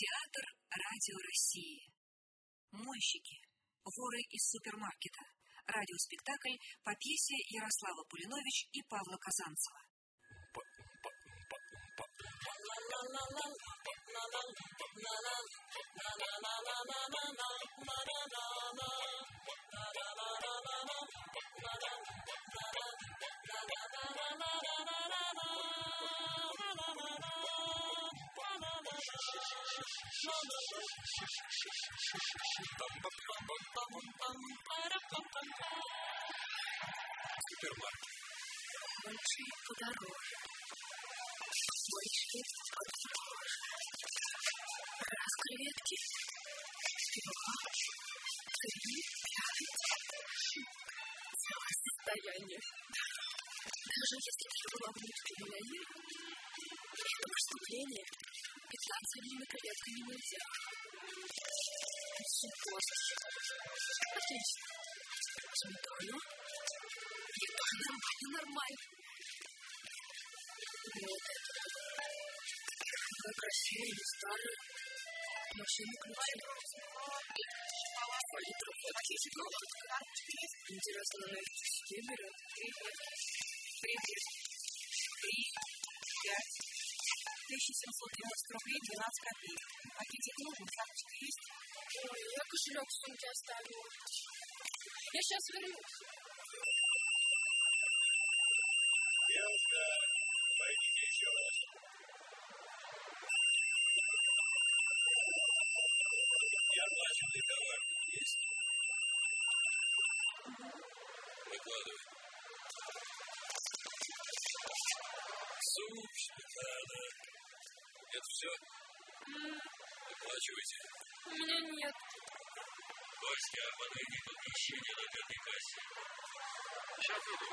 Театр Радио России. Мойщики. Воры из супермаркета. Радиоспектакль по пьесе Ярослава Пулинович и Павла Казанцева. Супермаркет. Большие подороже. Большие подороже. Раз креветки. 2, 3, 5. Целое состояние. Даже если бы я была мультимиллионером, это преступление. Питаться одними креветками нельзя. Суппозиция. Отлично. Сметану. Нормально. Вот это. Как красиво, не старая. Машина ключи. Палитра водки. Интересно, на их часы берет. 3, 5. 1790 рублей 12 копеек. Пакетик нужен, шапочка есть? Ой, я кошелек в сумке оставила. Я сейчас вернусь. Девушка, пойдите еще раз. Неоплаченный товар есть? Выкладывай. Суп, сметана. Это все? Оплачивайте. У меня нет. Васька, подойди к помещению на пятой кассе. Сейчас иду.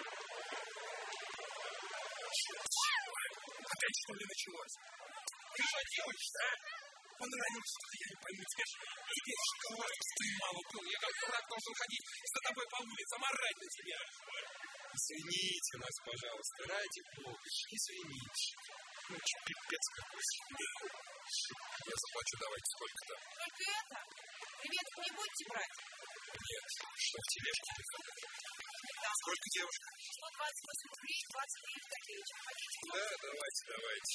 Опять что ли началось? Ты что делаешь, а? Понравился, что я не пойму. Скажи, теперь шоколад мало был. Я как дурак должен ходить за тобой по улицам, орать на тебя. Извините нас, пожалуйста, ради бога, извините. Ну, пипец какой. Я заплачу, давайте, сколько-то. Только это? Креветок не будете брать? Нет, что в тележке лежит? Да. Сколько, девушка? 128 рублей 29 копеечек. Пакетик. Да, давайте.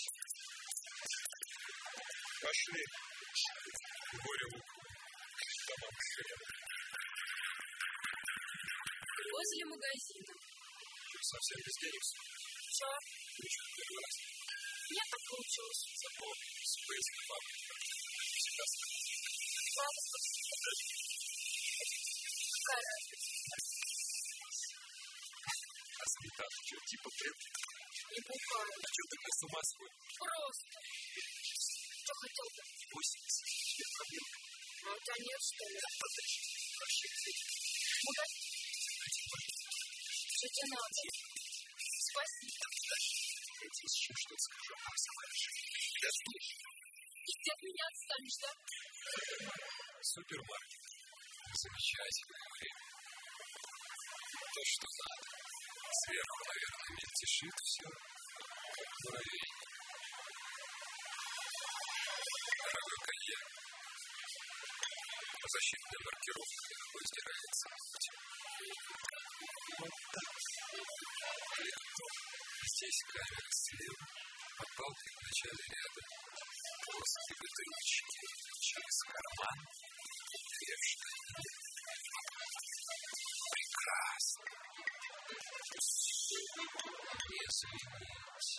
Пошли. Горе лук. Домам хрен. Возле магазина. Совсем без денег? Что? Ничего, первый раз. Мне так получилось. Запомнились. Выйти на папу. Всегда смотрите. Бабушка. Какая разница? А сметана что, типа крепкий? Не бухаю. А что ты с ума сходишь? Просто. Что хотел-то? 80. Тебе проблем? А у тебя нет, что ли? Подожди. Вообще, Магазин. Что тебе надо? Спасибо. Я тебе сейчас что-то скажу, а сама реши. Я слышу. И ты от меня отстанешь, да? Супермаркет. Замечательное время. То, что надо. Сверху, наверное, мельтешит все. Как муравей. Дорогой коньяк. Защитная маркировка легко стирается. Вот так. Легко. Здесь камера слева, а палка в начале ряда. Плоские бутылочки через карман. Две в штане. Прекрасно. Не извините.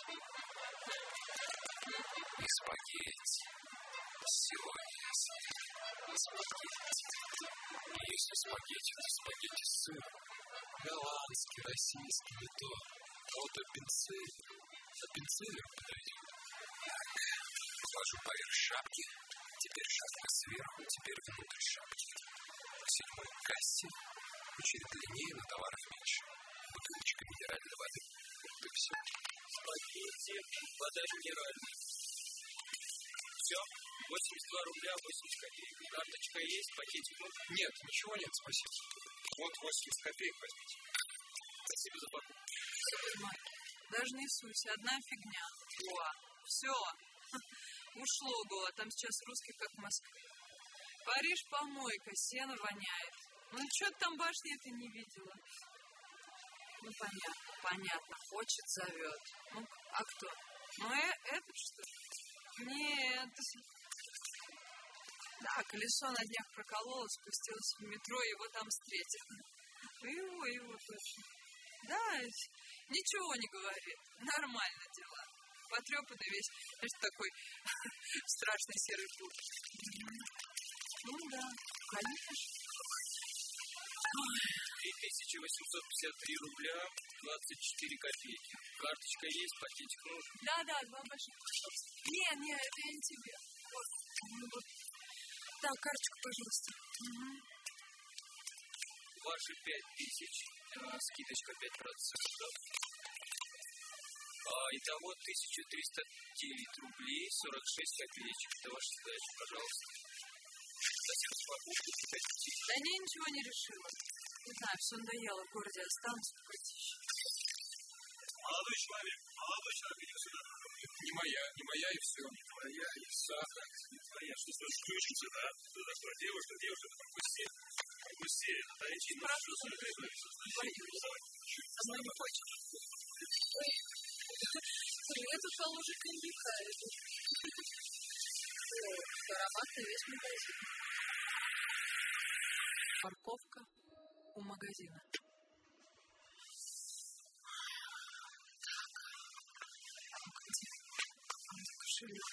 И спагетти. Сегодня спагетти. Если спагетти, то спагетти с сыром. Голландский, российский, не то. А вот аппенциллер подойдет. Так, положу поверх шапки. Теперь шапка сверху, теперь внутрь шапки. В 7-й кассе. Очередь длиннее, но товаров меньше. Бутылочка минеральной воды. Это все. Спагетти, вода минеральная. Все, 82 рубля 80 копеек. Карточка есть, пакетик нужен? Нет, ничего нет, спасибо. Вот 80 копеек возьмите. Спасибо за покупку. Супермаркет. Даже не суйся, одна фигня. О, все. ушло, а там сейчас русских, как в Москве. Париж помойка, сено воняет. Ну, что ты там башни-то не видела? Ну, понятно, хочет, зовет. Ну, а кто? Ну, этот, что ли? Нет. Да, колесо на днях прокололо, спустилось в метро, его там встретил. Его точно. Да, ничего не говорит. Нормально дела. Потрепанный весь, значит, такой страшный серый куртке. Ну да, конечно. 3853 рубля 24 копейки. Карточка есть, пакетик нужен? Да, 2 больших. Не, это я не тебе. Вот. Да, карточку, пожалуйста. Угу. Ваши 5000, скидочка 5%. Итого 1309 рублей 46 копеечек. Это ваша задача, пожалуйста. Затем с покупкой приходите. Да ничего не решила. Не знаю, все надоело, в городе останусь, покатищу. Молодой человек, иди сюда. Не моя и все. Не твоя и сахар. Не твоя. Что слышишь, ключница, да? Ты такой девушка, пропусти. Отойди. Прошу, она не хочет. Я тут положу коньяка. Ароматный весь магазин. Парковка у магазина. Кошелек.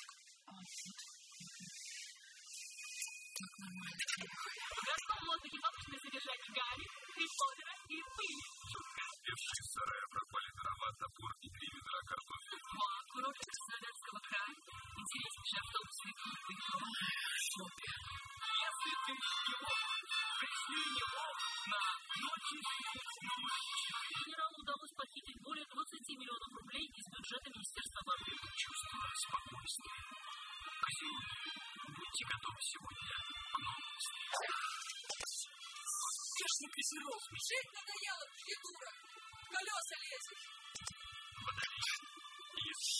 Так нормально. Горшком лодки бабочное содержание гари, Поттера и пыли. Из сарая пропали дрова, топор и 3 ведра картофеля. Курорт Краснодарского края. Интереснейший автобусный клуб. Супер. Если ты его, пришли его на ночи снова. Генералу удалось похитить более 20 миллионов рублей из бюджета Министерства обороны. Чувствую спокойствие. Козелки, будьте готовы сегодня к новым встречам. Конечно, козерог. Жить надоело, ты дура. Колеса лезут. Подожди. Если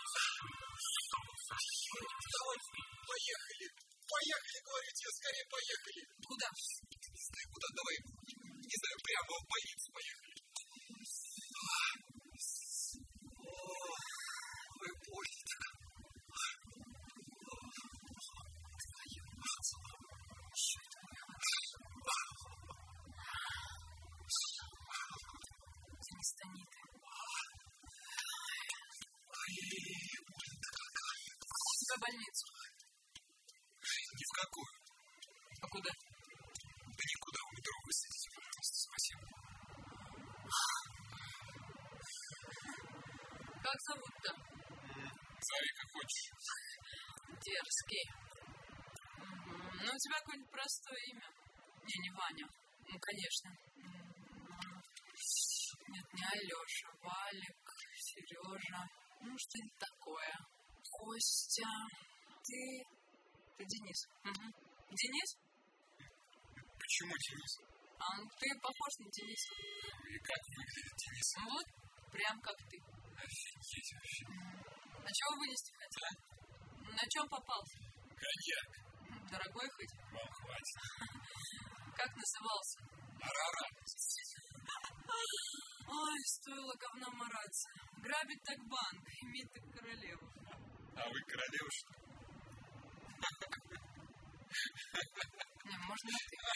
Поехали, говорю тебе, скорее поехали. Куда? Не знаю, куда, давай, не знаю, прямо в больницу поехали. Ой, больно. Станиты. В больницу. Ни в какую. А куда? Да никуда, у метро высадите, пожалуйста, спасибо. Как зовут-то? Зови, как хочешь. Дерзкий. Ну, у тебя какое-нибудь простое имя? Не Ваня. Ну, конечно. Нет, не Алёша, Валик, Сережа. Ну, что-нибудь такое. Костя. Ты Денис. Угу. Денис? Почему Денис? Ты похож на Дениса. И как выглядит Денис? Вот, прям как ты. Офигеть вообще. На чего вынести хотел? На чем попался? Коньяк. Дорогой хоть? Вам хватит. Как назывался? Арара. Ой, стоило говна мараться. Грабить так банк, иметь так королеву. А вы королева, что ли? Не, можно и ты.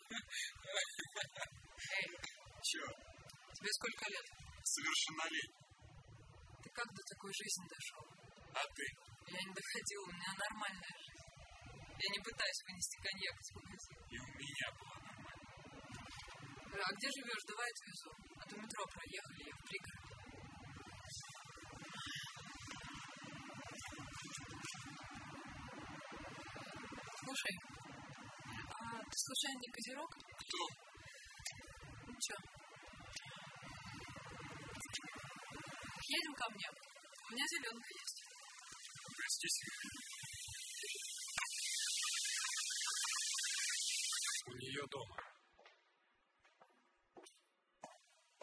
Эй, Чё? тебе сколько лет? Совершеннолетний. Ты как до такой жизни дошел? А ты? Я не доходила, у меня нормальная жизнь. Я не пытаюсь вынести коньяк из магазина. И у меня было нормально. А где живешь? Давай отвезу. А то метро проехали, я в пригород. Слушай, а ты случайно не козерог? Кто? Ну чё? Едем ко мне. У меня зеленка есть. Простите. У нее дома.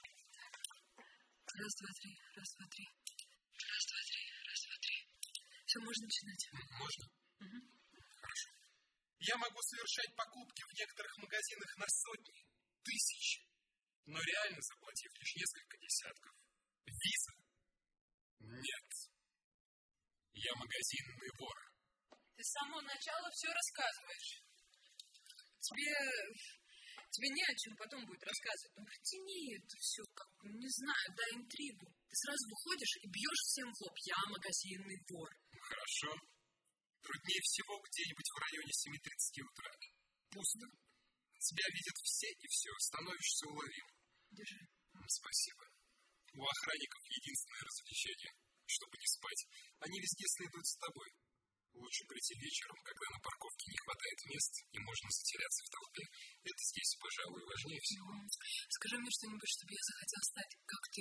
Раз, два, три, раз, два, три. Раз, два, три, раз, два, три. Все, что, можно начинать? Можно? Хорошо. Я могу совершать покупки в некоторых магазинах на сотни, тысячи, но реально заплатив лишь несколько десятков. Виза? Нет. Я магазинный вор. Ты с самого начала все рассказываешь. Тебе не о чем потом будет рассказывать. Ну, протяни это все, как, не знаю, дай интригу. Ты сразу выходишь и бьешь всем в лоб. Я магазинный вор. Хорошо. Труднее всего где-нибудь в районе 7:30 утра. Пусто. Тебя видят все и все. Становишься уловим. Держи. Спасибо. У охранников единственное развлечение, чтобы не спать. Они везде следуют за тобой. Лучше прийти вечером, когда на парковке не хватает мест и можно затеряться в толпе. Это здесь, пожалуй, важнее всего. Скажи мне что-нибудь, чтобы я захотела стать, как ты.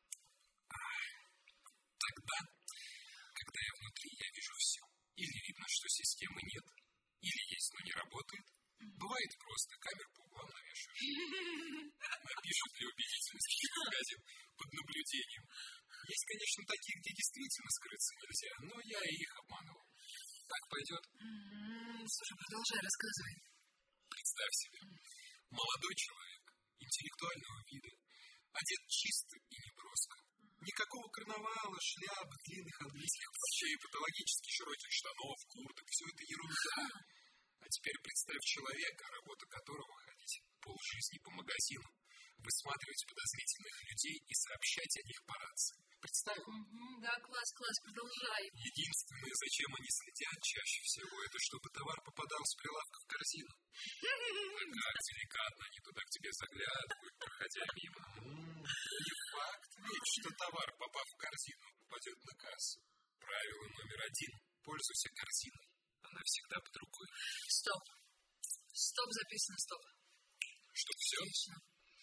Тогда, когда я внутри, я вижу все. Или видно, что системы нет, или есть, но не работает. Бывает просто, камер по углам навешивают. Напишут для убедительности магазин под наблюдением. Есть, конечно, такие, где действительно скрыться нельзя, но я и их обманывал. Так пойдет? Слушай, продолжай, рассказывай. Представь себе, молодой человек, интеллектуального вида, одет чисто и неброско. Никакого карнавала, шляп, длинных английских плащей, патологически широких штанов, курток, все это ерунда. А теперь представь человека, работа которого ходить полжизни по магазинам, высматривать подозрительных людей и сообщать о них по рации. Представь? Да, класс, продолжай. Единственное, зачем они следят чаще всего, это чтобы товар попадал с прилавка в корзину. Как деликатно они туда к тебе заглядывают, проходя мимо. Не факт ведь, что товар, попав в корзину, попадет на кассу. Правило номер 1. Пользуйся корзиной. Она всегда под рукой. Стоп, записано, стоп. Что, все? Отлично.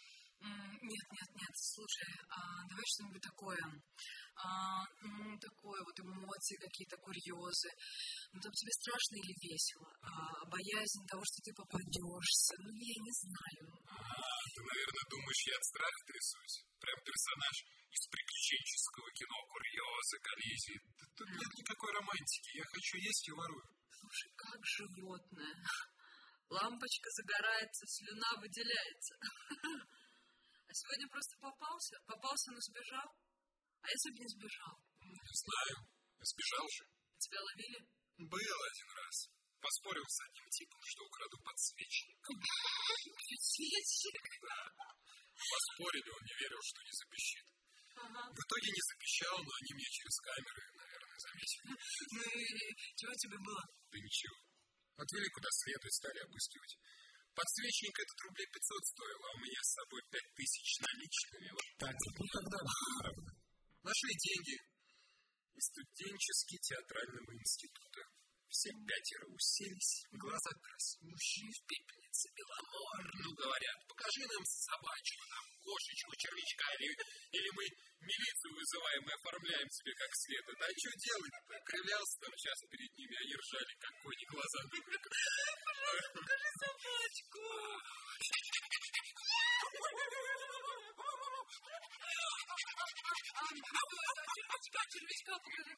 Нет, слушай, давай что-нибудь такое. Такое вот эмоции какие-то, курьезы. Ну, там тебе страшно или весело? Боязнь того, что ты попадешься. Ну, я не знаю. Ты, наверное, думаешь, я от страха трясусь? Прям персонаж из приключенческого кино, курьезы, коллизии. Тут нет никакой романтики. Я хочу есть и ворую. Слушай, как животное. Лампочка загорается, слюна выделяется. А сегодня просто попался, но сбежал. А если бы не сбежал? Не знаю, сбежал же. Тебя ловили? Был один раз. Поспорил с одним типом, что украду подсвечник. Подсвечник? Да. Поспорили, он не верил, что не запищит. Ага. В итоге не запищал, но они мне через камеры, наверное, заметили. Ну и чего тебе было? Да ничего. Отвели куда следует, стали обыскивать. Подсвечник этот рублей 500 стоил, а у меня с собой 5000 наличными. Вот так. Никогда не правда. Нашли деньги из студенческого театрального института. Все 5 уселись, глаза краснющие, в пепельнице беломор. Ну, говорят, покажи нам собачку, нам кошечку, червячка, или мы милицию вызываем и оформляем себе как следует. А что делать-то? Кривлялся там сейчас перед ними, они ржали, как кони глаза. Покажи собачку. Червячка покажи.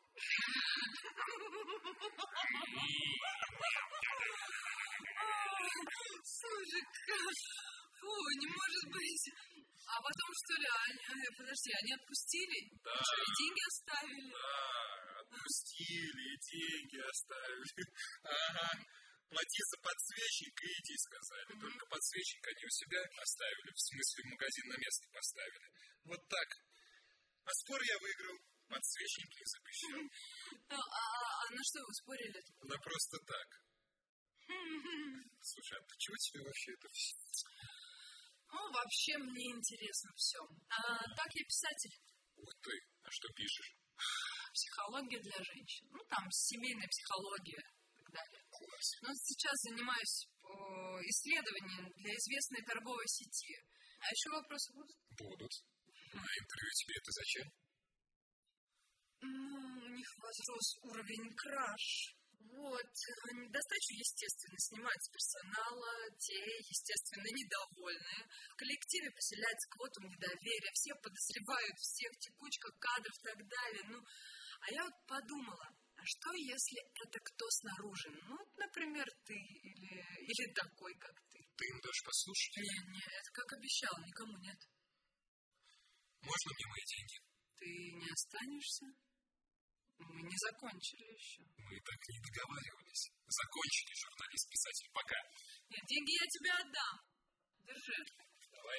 Слушай, фу, не может быть. А потом, что ли, подожди, они отпустили? Да. Что, и деньги оставили? Да, отпустили, и деньги оставили. Ага. Плати за подсвечник и иди, сказали. Только подсвечник они у себя оставили, в смысле в магазин на место поставили. Вот так. А спор я выиграл. Подсвечник не запрещен. А на что вы спорили? Да просто так. Слушай, а ты чего тебе вообще это все? Ну, вообще мне интересно все. Так я писатель. Ух ты, а что пишешь? Психология для женщин. Ну, там семейная психология и так далее. Класс. Но сейчас занимаюсь исследованием для известной торговой сети. А еще вопросы будут? Будут. А интервью тебе это зачем? Ну, у них возрос уровень краш. Вот. Достачу, естественно, снимают с персонала. Те, естественно, недовольны. В коллективе поселяется квотум недоверия. Все подозревают всех, текучка кадров и так далее. Ну, а я вот подумала, а А что, если это кто снаружи? Ну, например, ты или такой, как ты. Ты им дашь послушать? Нет, как обещал, никому нет. Можно мне мои деньги? Ты не останешься? Мы не закончили еще. Мы так не договаривались. Закончили, журналист-писатель. Пока. Нет, деньги я тебе отдам. Держи. Давай.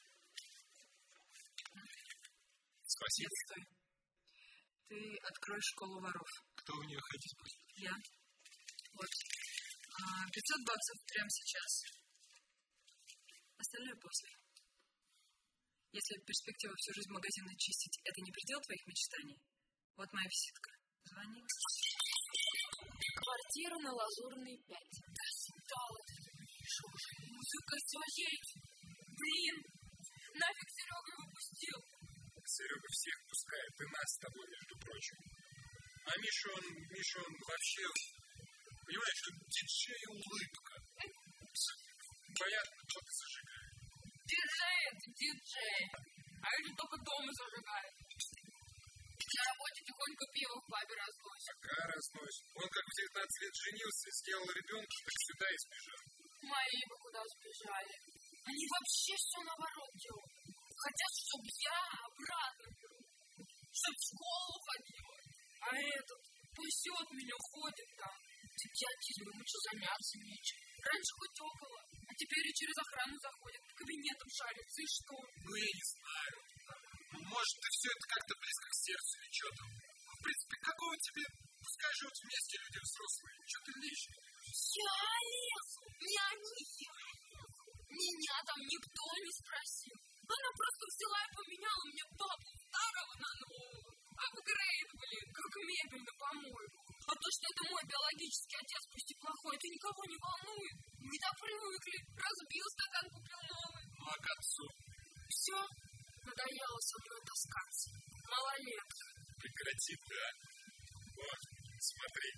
Спасибо. Нет, стой. Ты откроешь школу воров. Кто в нее ходить будет? Я. Вот. $500 прямо сейчас. Остальное после. Если перспектива всю жизнь магазины чистить, это не предел твоих мечтаний? Вот моя визитка. Звони. Квартира на Лазурной 5. Достала. Что же, музыка своей. Блин, нафиг Серега его пустил. Серега всех пускает, и нас с тобой, между прочим. А Миша, он вообще, понимаешь, диджей улыбка. Понятно, что ты зажигаешь. Диджей, это диджей. А это только дома зажигает. На работе тихонько пиво в пабе разносит. Пока разносит. Он как в 19 лет женился, сделал ребенка, так сюда и сбежал. Мои бы куда сбежали. Они вообще все наоборот делают. Хотят, чтоб я обратно беру. Чтоб в школу ходила. А этот пасет меня, ходит там. Идиотизм, ему что заняться нечем. Раньше хоть около, а теперь и через охрану заходит, по кабинетам шарится, и что? Ну, я не знаю. Может, ты все это как-то близко к сердцу или что там. В принципе, какого тебе? Пускай живут вместе люди взрослые. Что ты лишний? Я лезу, не они. Меня там никто не спросил. Она просто взяла и поменяла мне папу старого на нового. Апгрейд, блин, как мебель на помойку. А то, что это мой биологический отец, пусть и плохой, это никого не волнует. Мы так привыкли. Разбил стакан, купил новый. Ну, а к отцу? Все, надоело со мной таскаться. Малолетка. Прекрати, да? Вот, смотри.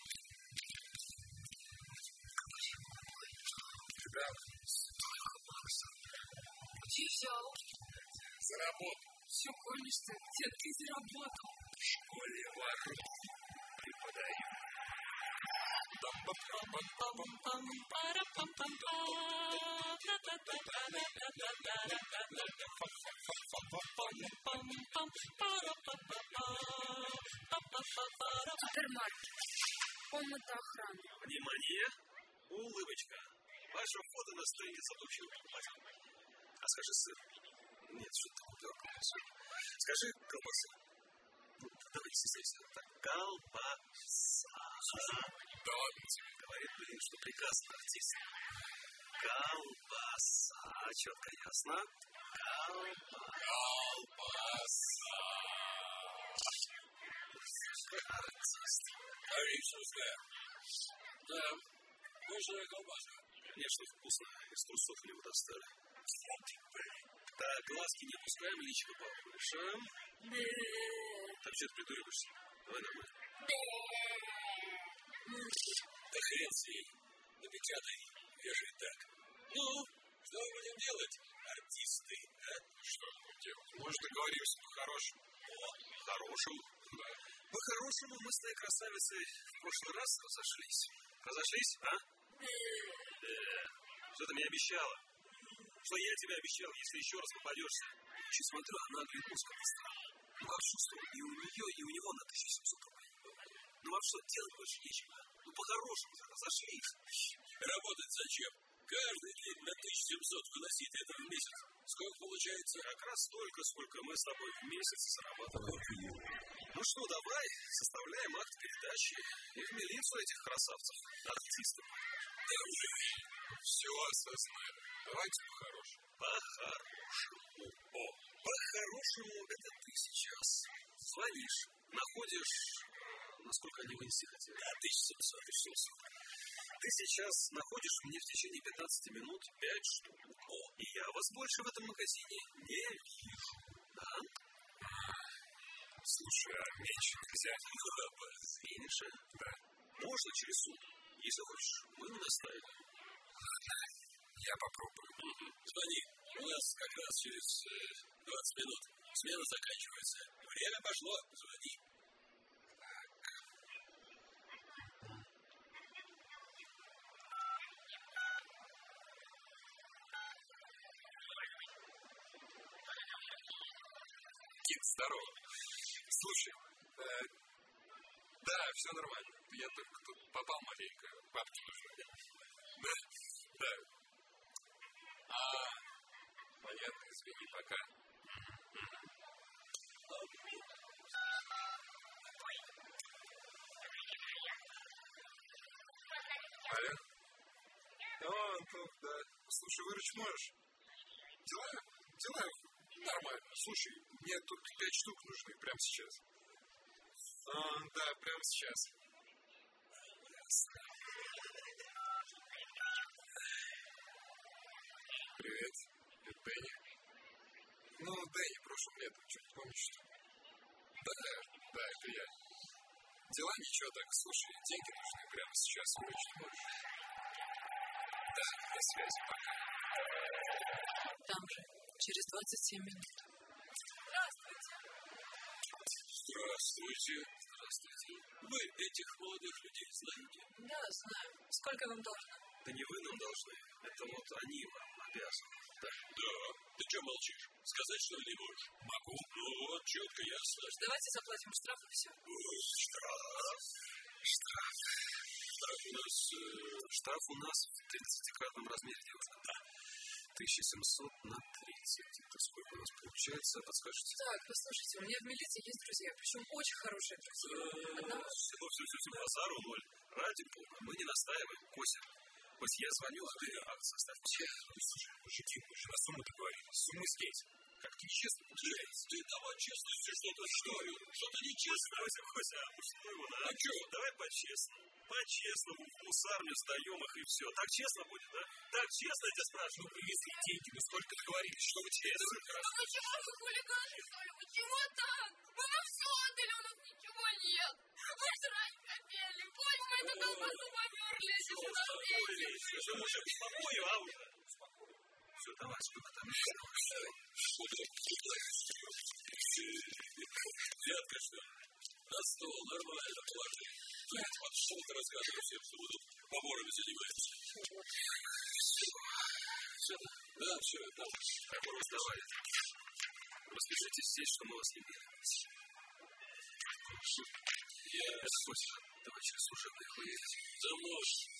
Да. Где взял? Заработал. Все гонишься, где ты заработал? В школе воров преподаю. Супермаркет. Комната охраны. Внимание! Улыбочка. Ваше фото на стенде заблочил. А скажи сыр. Нет, что-то уперкнуло. Скажи колбаса. Ну, давай не стесняйся. Колбаса. Да ладно тебе. Говорит, блин, что прекрасно артист. Колбаса. Четко ясно. Колбаса. Артист. Аришевская. Да. Вкусная колбаса. Конечно, вкусно. Из трусов его достали. Так, глазки не опускаем, личико побольше. Так что ты придуриваешься? Давай нормально. Да хрен с ней. Напечатай. Вешай так. Ну, что мы будем делать, артисты, а? Что мы будем делать? Может, договоримся по-хорошему? По-хорошему? Да. По-хорошему мы с твоей красавицей в прошлый раз разошлись. Разошлись, а? Что ты мне обещала? Что я тебе обещал, если еще раз попадешься? Еще смотрю, она говорит, мускулы странно. Ну как чувствую, и у нее, и у него на 1700 рублей. Ну а что, делать больше нечего? Ну по-хорошему же разошлись. Работать зачем? Каждый день на 1700 выносить это в месяц. Сколько получается? Как раз столько, сколько мы с тобой в месяц зарабатываем. Ну что, давай, составляем акт передачи и в милицию этих красавцев, артистов. Да уже все осознаю. Давайте по-хорошему. По-хорошему. По-хорошему, это ты сейчас звонишь, находишь, насколько они вынесли хотели? Да, 1700. Ты сейчас находишь мне в течение 15 минут 5 штук. И я вас больше в этом магазине не вижу. Да? Слушай, а меньше нельзя было бы. Финиша? Да. Можно через суд. Если хочешь, мы не настаиваем. Ладно, я попробую. Звони. У нас как раз через 20 минут смена заканчивается. Время пошло. Звони. Так. Здорово. Слушай, да, все нормально. Я только тут попал маленько. Бабки нужны. Да. Понятно, извини, пока. Алло? Антон, да. Слушай, выручить можешь? Дела нормально. Слушай, мне тут 5 штук нужны прямо сейчас. Да, прямо сейчас. Привет, это Дэнни. Дэнни прошлым летом, что-то помнишь, что? Да, это я. Дела ничего так, слушай, деньги нужны прямо сейчас, выручить можешь? Да, до связи, пока. Там же, через 27 минут. Здравствуйте. Вы этих молодых людей знаете? Да, знаю. Сколько вам должно? Да не вы нам должны. Это вот они вам обязаны. Да. Ты что молчишь? Сказать, что ли, не можешь? Могу. Ну вот, четко, ясно. Давайте заплатим штраф и все. Штраф у нас в 30-кратном размере, девушка. Да. 1700 на 30. Это сколько у нас получается? Подскажете? Так, послушайте, у меня в милиции есть друзья, причем очень хорошие друзья. Одного... Все, базару ноль. Ради бога, мы не настаиваем, Кося. Кося, я звоню, а ты акт составь. Слушай, мужики, мы же на сумму договорились. Суммы здесь. Как-то нечестно получается. Ты давай честностью что-то нечестно. Кося, пустую его, да? А что? Давай по-честному. По-честному, в мусарню сдаем их и все. Так честно будет, да? Так честно, я тебя спрашиваю. Если деньги, мы сколько договорились, что вы честно? Ну чего вы хулиганы, что ли? Вы чего так? Мы вам все отдали, у нас ничего нет. Вы срать хотели. Пусть мы эту колбасу померли, если у нас деньги. Все, уже успокою, а уже. Все, давай, сколько там? Взятка, что ли? На стол, нормально, положи. Пошел ты рассказывай всем, что буду поборами заниматься. Все, да, все, да. Так, давай. Распишитесь здесь, что мы вас не видели. Давай через служебных выедете. За мной.